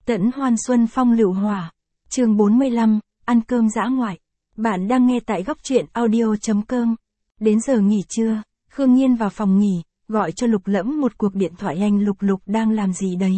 Tẫn hoan xuân phong lựu hỏa. Chương 45, ăn cơm dã ngoại. Bạn đang nghe tại góc truyện audio.com. Đến giờ nghỉ trưa, Khương Nhiên vào phòng nghỉ, gọi cho Lục Lẫm một cuộc điện thoại. Anh Lục đang làm gì đấy?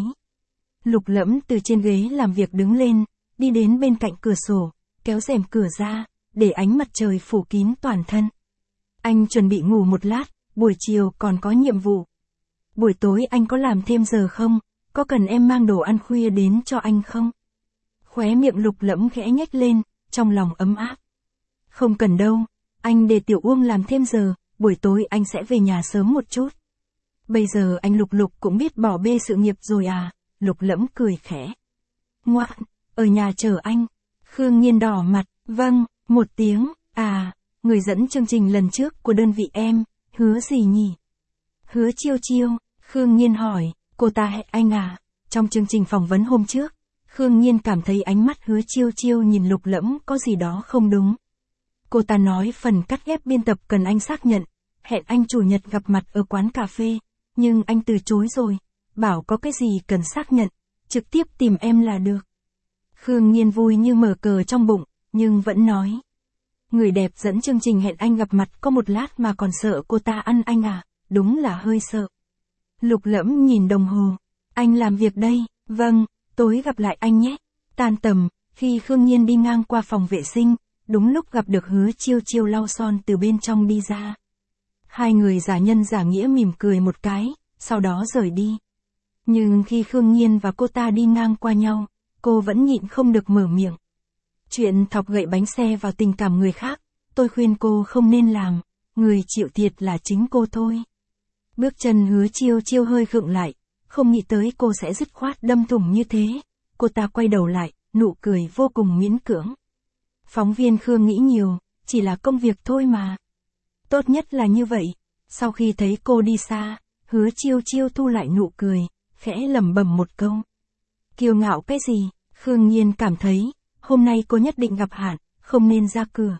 Lục Lẫm từ trên ghế làm việc đứng lên, đi đến bên cạnh cửa sổ, kéo rèm cửa ra, để ánh mặt trời phủ kín toàn thân. Anh chuẩn bị ngủ một lát, buổi chiều còn có nhiệm vụ. Buổi tối anh có làm thêm giờ không? Có cần em mang đồ ăn khuya đến cho anh không? Khóe miệng Lục Lẫm khẽ nhếch lên, trong lòng ấm áp. Không cần đâu, anh để Tiểu Uông làm thêm giờ, buổi tối anh sẽ về nhà sớm một chút. Bây giờ anh Lục cũng biết bỏ bê sự nghiệp rồi à? Lục Lẫm cười khẽ. Ngoan, ở nhà chờ anh. Khương Nhiên đỏ mặt, vâng, một tiếng. À, người dẫn chương trình lần trước của đơn vị em, Hứa gì nhỉ? Hứa Chiêu Chiêu. Khương Nhiên hỏi, cô ta hẹn anh à? Trong chương trình phỏng vấn hôm trước, Khương Nhiên cảm thấy ánh mắt Hứa Chiêu Chiêu nhìn Lục Lẫm có gì đó không đúng. Cô ta nói phần cắt ghép biên tập cần anh xác nhận, hẹn anh chủ nhật gặp mặt ở quán cà phê, nhưng anh từ chối rồi, bảo có cái gì cần xác nhận, trực tiếp tìm em là được. Khương Nhiên vui như mở cờ trong bụng, nhưng vẫn nói. Người đẹp dẫn chương trình hẹn anh gặp mặt có một lát mà còn sợ cô ta ăn anh à? Đúng là hơi sợ. Lục Lẫm nhìn đồng hồ. Anh làm việc đây, vâng, tối gặp lại anh nhé. Tan tầm, khi Khương Nhiên đi ngang qua phòng vệ sinh, đúng lúc gặp được Hứa Chiêu Chiêu lau son từ bên trong đi ra. Hai người giả nhân giả nghĩa mỉm cười một cái, sau đó rời đi. Nhưng khi Khương Nhiên và cô ta đi ngang qua nhau, cô vẫn nhịn không được mở miệng. Chuyện thọc gậy bánh xe vào tình cảm người khác, tôi khuyên cô không nên làm, người chịu thiệt là chính cô thôi. Bước chân Hứa Chiêu Chiêu hơi khựng lại, không nghĩ tới cô sẽ dứt khoát đâm thủng như thế. Cô ta quay đầu lại, nụ cười vô cùng miễn cưỡng. Phóng viên Khương nghĩ nhiều, chỉ là công việc thôi mà. Tốt nhất là như vậy. Sau khi thấy cô đi xa, Hứa Chiêu Chiêu thu lại nụ cười, khẽ lẩm bẩm một câu. Kiêu ngạo cái gì? Khương Nhiên cảm thấy, hôm nay cô nhất định gặp hạn, không nên ra cửa.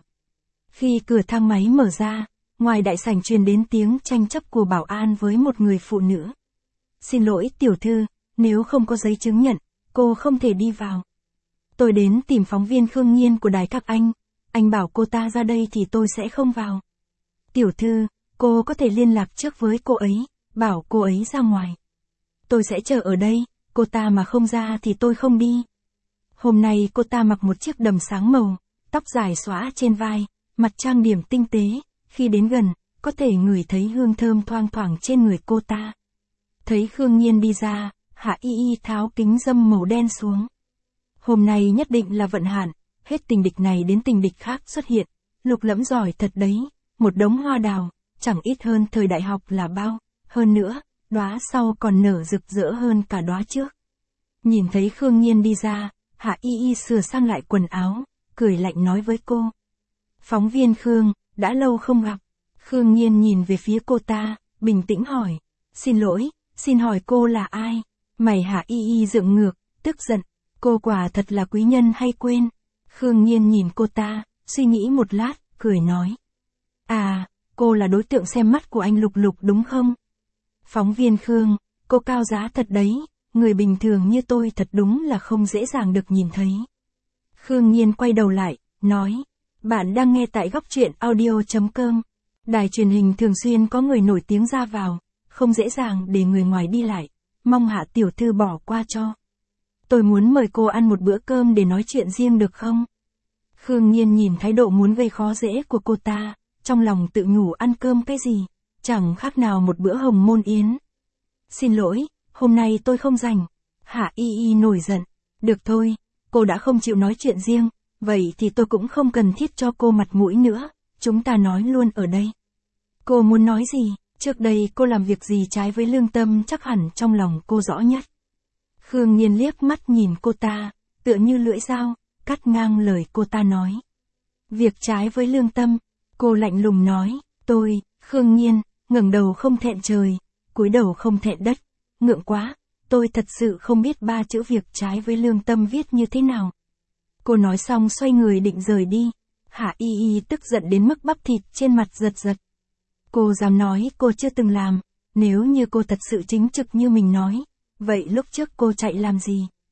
Khi cửa thang máy mở ra, ngoài đại sảnh truyền đến tiếng tranh chấp của bảo an với một người phụ nữ. Xin lỗi tiểu thư, nếu không có giấy chứng nhận, cô không thể đi vào. Tôi đến tìm phóng viên Khương Nhiên của đài các anh bảo cô ta ra đây thì tôi sẽ không vào. Tiểu thư, cô có thể liên lạc trước với cô ấy, bảo cô ấy ra ngoài. Tôi sẽ chờ ở đây, cô ta mà không ra thì tôi không đi. Hôm nay cô ta mặc một chiếc đầm sáng màu, tóc dài xõa trên vai, mặt trang điểm tinh tế, khi đến gần, có thể ngửi thấy hương thơm thoang thoảng trên người cô ta. Thấy Khương Nhiên đi ra, Hạ Y Y tháo kính râm màu đen xuống. Hôm nay nhất định là vận hạn, hết tình địch này đến tình địch khác xuất hiện. Lục Lẫm giỏi thật đấy, một đống hoa đào, chẳng ít hơn thời đại học là bao. Hơn nữa, đóa sau còn nở rực rỡ hơn cả đóa trước. Nhìn thấy Khương Nhiên đi ra, Hạ Y Y sửa sang lại quần áo, cười lạnh nói với cô. Phóng viên Khương, đã lâu không gặp. Khương Nhiên nhìn về phía cô ta, bình tĩnh hỏi. Xin lỗi, xin hỏi cô là ai? Mày Hạ Y Y dựng ngược, tức giận. Cô quả thật là quý nhân hay quên? Khương Nhiên nhìn cô ta, suy nghĩ một lát, cười nói. À, cô là đối tượng xem mắt của anh Lục đúng không? Phóng viên Khương, cô cao giá thật đấy, người bình thường như tôi thật đúng là không dễ dàng được nhìn thấy. Khương Nhiên quay đầu lại, nói. Bạn đang nghe tại góc truyện audio.com. Đài truyền hình thường xuyên có người nổi tiếng ra vào, không dễ dàng để người ngoài đi lại, mong Hạ tiểu thư bỏ qua cho. Tôi muốn mời cô ăn một bữa cơm để nói chuyện riêng được không? Khương Nhiên nhìn thái độ muốn gây khó dễ của cô ta, trong lòng tự nhủ ăn cơm cái gì, chẳng khác nào một bữa hồng môn yến. Xin lỗi, hôm nay tôi không rảnh. Hạ Y Y nổi giận. Được thôi, cô đã không chịu nói chuyện riêng, vậy thì tôi cũng không cần thiết cho cô mặt mũi nữa, chúng ta nói luôn ở đây. Cô muốn nói gì? Trước đây cô làm việc gì trái với lương tâm chắc hẳn trong lòng cô rõ nhất. Khương Nhiên liếc mắt nhìn cô ta, tựa như lưỡi dao, cắt ngang lời cô ta nói. Việc trái với lương tâm, cô lạnh lùng nói, tôi, Khương Nhiên, ngẩng đầu không thẹn trời, cúi đầu không thẹn đất, ngượng quá, tôi thật sự không biết ba chữ việc trái với lương tâm viết như thế nào. Cô nói xong xoay người định rời đi, Hạ Y Y tức giận đến mức bắp thịt trên mặt giật giật. Cô dám nói cô chưa từng làm, nếu như cô thật sự chính trực như mình nói, vậy lúc trước cô chạy làm gì?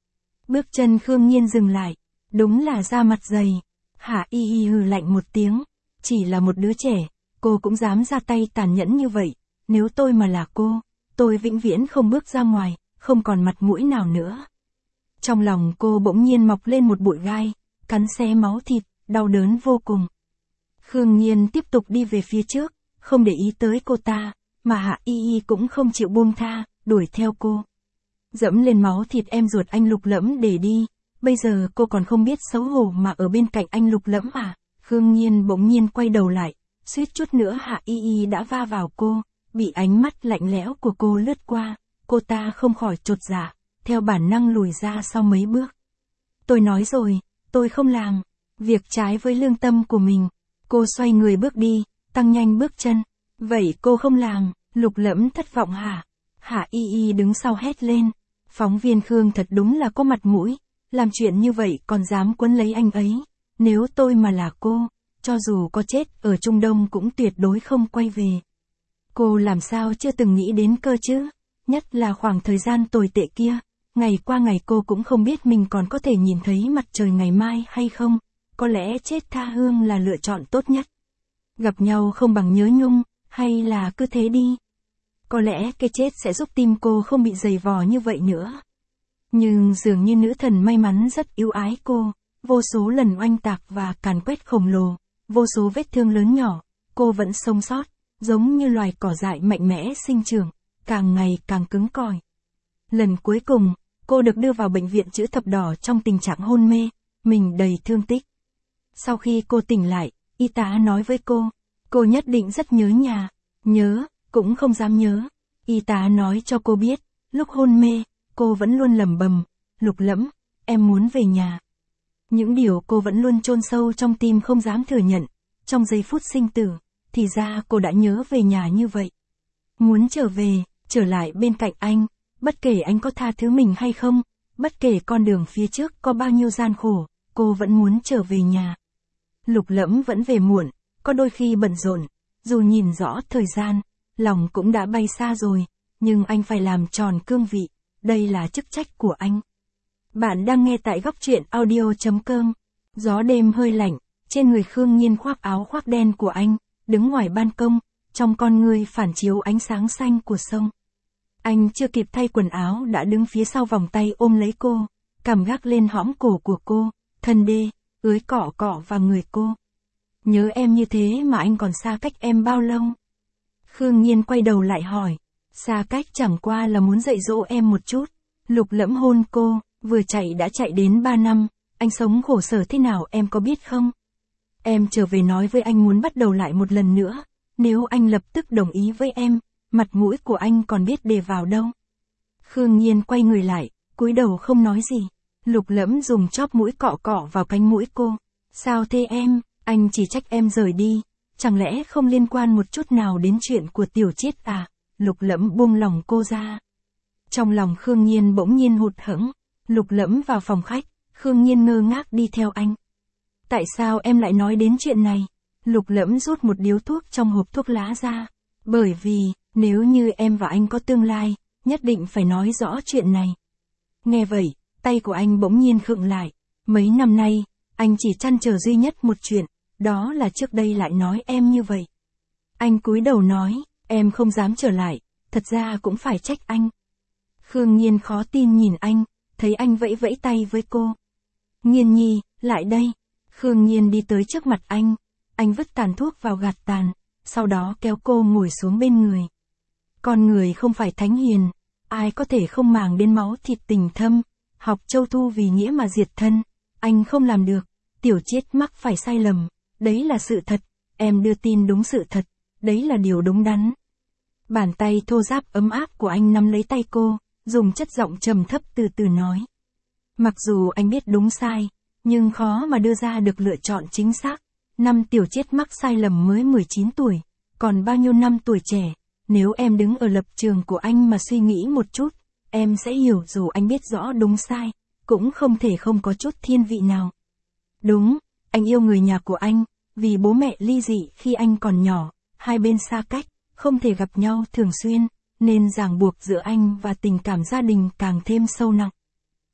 Bước chân Khương Nhiên dừng lại. Đúng là da mặt dày. Hạ Y Y hừ lạnh một tiếng. Chỉ là một đứa trẻ, cô cũng dám ra tay tàn nhẫn như vậy. Nếu tôi mà là cô, tôi vĩnh viễn không bước ra ngoài, không còn mặt mũi nào nữa. Trong lòng cô bỗng nhiên mọc lên một bụi gai, cắn xé máu thịt, đau đớn vô cùng. Khương Nhiên tiếp tục đi về phía trước, không để ý tới cô ta, mà Hạ Y Y cũng không chịu buông tha, đuổi theo cô. Dẫm lên máu thịt em ruột anh Lục Lẫm để đi, bây giờ cô còn không biết xấu hổ mà ở bên cạnh anh Lục Lẫm à? Khương Nhiên bỗng nhiên quay đầu lại, suýt chút nữa Hạ Y Y đã va vào cô, bị ánh mắt lạnh lẽo của cô lướt qua, cô ta không khỏi chột dạ, theo bản năng lùi ra sau mấy bước. Tôi nói rồi, tôi không làm việc trái với lương tâm của mình. Cô xoay người bước đi, tăng nhanh bước chân. Vậy cô không làm, Lục Lẫm thất vọng hả? Hạ Y Y đứng sau hét lên. Phóng viên Khương thật đúng là có mặt mũi, làm chuyện như vậy còn dám quấn lấy anh ấy. Nếu tôi mà là cô, cho dù có chết ở Trung Đông cũng tuyệt đối không quay về. Cô làm sao chưa từng nghĩ đến cơ chứ? Nhất là khoảng thời gian tồi tệ kia, ngày qua ngày cô cũng không biết mình còn có thể nhìn thấy mặt trời ngày mai hay không. Có lẽ chết tha hương là lựa chọn tốt nhất. Gặp nhau không bằng nhớ nhung, hay là cứ thế đi. Có lẽ cái chết sẽ giúp tim cô không bị dày vò như vậy nữa. Nhưng dường như nữ thần may mắn rất yêu ái cô, vô số lần oanh tạc và càn quét khổng lồ, vô số vết thương lớn nhỏ, cô vẫn sống sót, giống như loài cỏ dại mạnh mẽ sinh trưởng, càng ngày càng cứng cỏi. Lần cuối cùng, cô được đưa vào bệnh viện Chữ Thập Đỏ trong tình trạng hôn mê, mình đầy thương tích. Sau khi cô tỉnh lại, y tá nói với cô nhất định rất nhớ nhà, nhớ, cũng không dám nhớ. Y tá nói cho cô biết, lúc hôn mê, cô vẫn luôn lẩm bẩm, Lục Lẫm, em muốn về nhà. Những điều cô vẫn luôn chôn sâu trong tim không dám thừa nhận, trong giây phút sinh tử, thì ra cô đã nhớ về nhà như vậy. Muốn trở về, trở lại bên cạnh anh, bất kể anh có tha thứ mình hay không, bất kể con đường phía trước có bao nhiêu gian khổ, cô vẫn muốn trở về nhà. Lục Lẫm vẫn về muộn, có đôi khi bận rộn, dù nhìn rõ thời gian, lòng cũng đã bay xa rồi, nhưng anh phải làm tròn cương vị, đây là chức trách của anh. Bạn đang nghe tại góc truyện audio.com. Gió đêm hơi lạnh, trên người Khương Nhiên khoác áo khoác đen của anh, đứng ngoài ban công, trong con ngươi phản chiếu ánh sáng xanh của sông. Anh chưa kịp thay quần áo đã đứng phía sau vòng tay ôm lấy cô, cằm gác lên hõm cổ của cô, thân đê, ưới cọ cọ vào người cô. Nhớ em như thế mà anh còn xa cách em bao lâu? Khương Nhiên quay đầu lại hỏi. Xa cách chẳng qua là muốn dạy dỗ em một chút. Lục Lẫm hôn cô, vừa chạy đã chạy đến 3 năm, anh sống khổ sở thế nào em có biết không? Em trở về nói với anh muốn bắt đầu lại một lần nữa, nếu anh lập tức đồng ý với em, mặt mũi của anh còn biết để vào đâu. Khương Nhiên quay người lại, cúi đầu không nói gì. Lục Lẫm dùng chóp mũi cọ cọ vào cánh mũi cô. Sao thế em, anh chỉ trách em rời đi, chẳng lẽ không liên quan một chút nào đến chuyện của Tiểu Chiết à? Lục Lẫm buông lòng cô ra. Trong lòng Khương Nhiên bỗng nhiên hụt hẫng. Lục Lẫm vào phòng khách, Khương Nhiên ngơ ngác đi theo anh. Tại sao em lại nói đến chuyện này? Lục Lẫm rút một điếu thuốc trong hộp thuốc lá ra. Bởi vì, nếu như em và anh có tương lai, nhất định phải nói rõ chuyện này. Nghe vậy, tay của anh bỗng nhiên khựng lại. Mấy năm nay, anh chỉ trăn trở duy nhất một chuyện, đó là trước đây lại nói em như vậy. Anh cúi đầu nói, em không dám trở lại, thật ra cũng phải trách anh. Khương Nhiên khó tin nhìn anh, thấy anh vẫy vẫy tay với cô. Nhiên nhi, lại đây. Khương Nhiên đi tới trước mặt anh vứt tàn thuốc vào gạt tàn, sau đó kéo cô ngồi xuống bên người. Con người không phải thánh hiền, ai có thể không màng đến máu thịt tình thâm, học châu thu vì nghĩa mà diệt thân, anh không làm được. Tiểu Chiết mắc phải sai lầm, đấy là sự thật, em đưa tin đúng sự thật, đấy là điều đúng đắn. Bàn tay thô ráp ấm áp của anh nắm lấy tay cô, dùng chất giọng trầm thấp từ từ nói. Mặc dù anh biết đúng sai, nhưng khó mà đưa ra được lựa chọn chính xác. Năm Tiểu Chiết mắc sai lầm mới 19 tuổi, còn bao nhiêu năm tuổi trẻ, nếu em đứng ở lập trường của anh mà suy nghĩ một chút, em sẽ hiểu dù anh biết rõ đúng sai, cũng không thể không có chút thiên vị nào. Đúng, anh yêu người nhà của anh, vì bố mẹ ly dị khi anh còn nhỏ, hai bên xa cách, không thể gặp nhau thường xuyên, nên ràng buộc giữa anh và tình cảm gia đình càng thêm sâu nặng.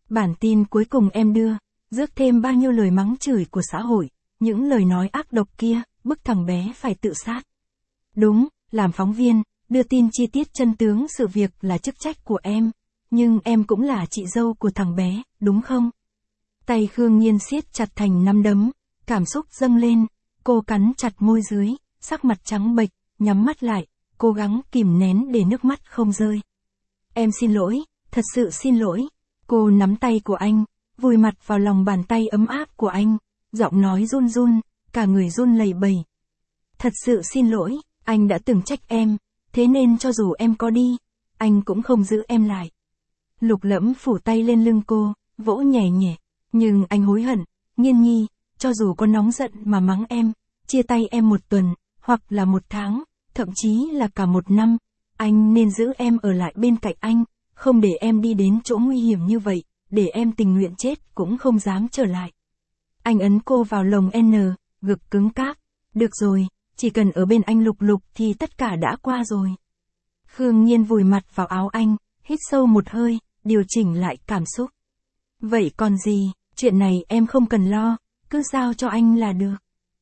Bản tin cuối cùng em đưa, rước thêm bao nhiêu lời mắng chửi của xã hội, những lời nói ác độc kia, bức thằng bé phải tự sát. Đúng, làm phóng viên, đưa tin chi tiết chân tướng sự việc là chức trách của em, nhưng em cũng là chị dâu của thằng bé, đúng không? Tay Khương Nhiên siết chặt thành nắm đấm, cảm xúc dâng lên, cô cắn chặt môi dưới, sắc mặt trắng bệch, nhắm mắt lại, cố gắng kìm nén để nước mắt không rơi. Em xin lỗi, thật sự xin lỗi. Cô nắm tay của anh, vùi mặt vào lòng bàn tay ấm áp của anh, giọng nói run run, cả người run lẩy bẩy. Thật sự xin lỗi, anh đã từng trách em, thế nên cho dù em có đi, anh cũng không giữ em lại. Lục Lẫm phủ tay lên lưng cô, vỗ nhẹ nhẹ, nhưng anh hối hận, Nhiên Nhi, cho dù có nóng giận mà mắng em, chia tay em 1 tuần, hoặc là 1 tháng, thậm chí là cả 1 năm, anh nên giữ em ở lại bên cạnh anh, không để em đi đến chỗ nguy hiểm như vậy, để em tình nguyện chết cũng không dám trở lại. Anh ấn cô vào lồng ngực cứng cáp. Được rồi, chỉ cần ở bên anh Lục Lục thì tất cả đã qua rồi. Khương Nhiên vùi mặt vào áo anh, hít sâu một hơi, điều chỉnh lại cảm xúc. Vậy còn gì, chuyện này em không cần lo, cứ giao cho anh là được.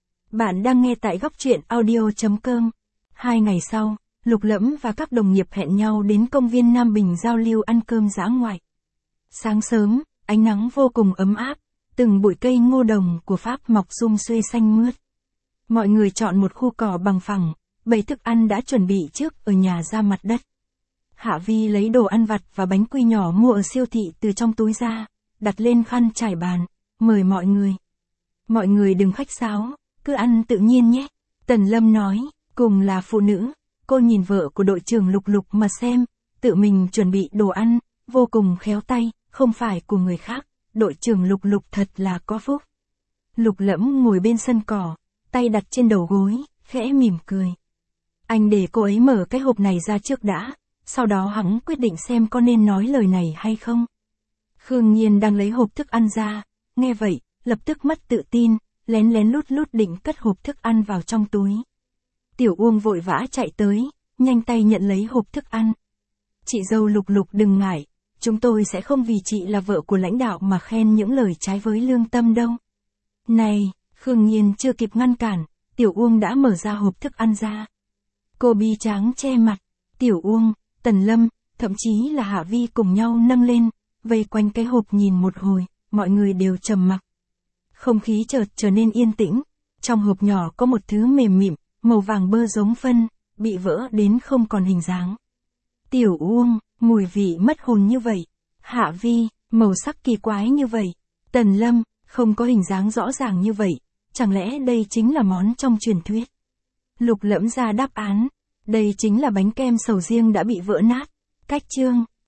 Bạn đang nghe tại góc truyện audio.com. 2 ngày sau, Lục Lẫm và các đồng nghiệp hẹn nhau đến công viên Nam Bình giao lưu ăn cơm dã ngoại. Sáng sớm, ánh nắng vô cùng ấm áp, từng bụi cây ngô đồng của Pháp mọc sum xuê xanh mướt. Mọi người chọn một khu cỏ bằng phẳng, bày thức ăn đã chuẩn bị trước ở nhà ra mặt đất. Hạ Vi lấy đồ ăn vặt và bánh quy nhỏ mua ở siêu thị từ trong túi ra, đặt lên khăn trải bàn, mời mọi người. Mọi người đừng khách sáo, cứ ăn tự nhiên nhé. Tần Lâm nói, cùng là phụ nữ, cô nhìn vợ của đội trưởng Lục Lục mà xem, tự mình chuẩn bị đồ ăn, vô cùng khéo tay, không phải của người khác, đội trưởng Lục Lục thật là có phúc. Lục Lẫm ngồi bên sân cỏ, tay đặt trên đầu gối, khẽ mỉm cười. Anh để cô ấy mở cái hộp này ra trước đã, sau đó hắn quyết định xem có nên nói lời này hay không. Khương Nhiên đang lấy hộp thức ăn ra, nghe vậy, lập tức mất tự tin, lén lén lút lút định cất hộp thức ăn vào trong túi. Tiểu Uông vội vã chạy tới, nhanh tay nhận lấy hộp thức ăn. Chị dâu Lục Lục đừng ngại, chúng tôi sẽ không vì chị là vợ của lãnh đạo mà khen những lời trái với lương tâm đâu. Này, Khương Nhiên chưa kịp ngăn cản, Tiểu Uông đã mở ra hộp thức ăn ra. Cô bi tráng che mặt, Tiểu Uông, Tần Lâm, thậm chí là Hạ Vi cùng nhau nâng lên, vây quanh cái hộp nhìn một hồi, mọi người đều trầm mặc. Không khí chợt trở nên yên tĩnh, trong hộp nhỏ có một thứ mềm mịn, màu vàng bơ giống phân, bị vỡ đến không còn hình dáng. Tiểu Uông, mùi vị mất hồn như vậy. Hạ Vi, màu sắc kỳ quái như vậy. Tần Lâm, không có hình dáng rõ ràng như vậy, chẳng lẽ đây chính là món trong truyền thuyết? Lục Lẫm ra đáp án, đây chính là bánh kem sầu riêng đã bị vỡ nát. Cách chương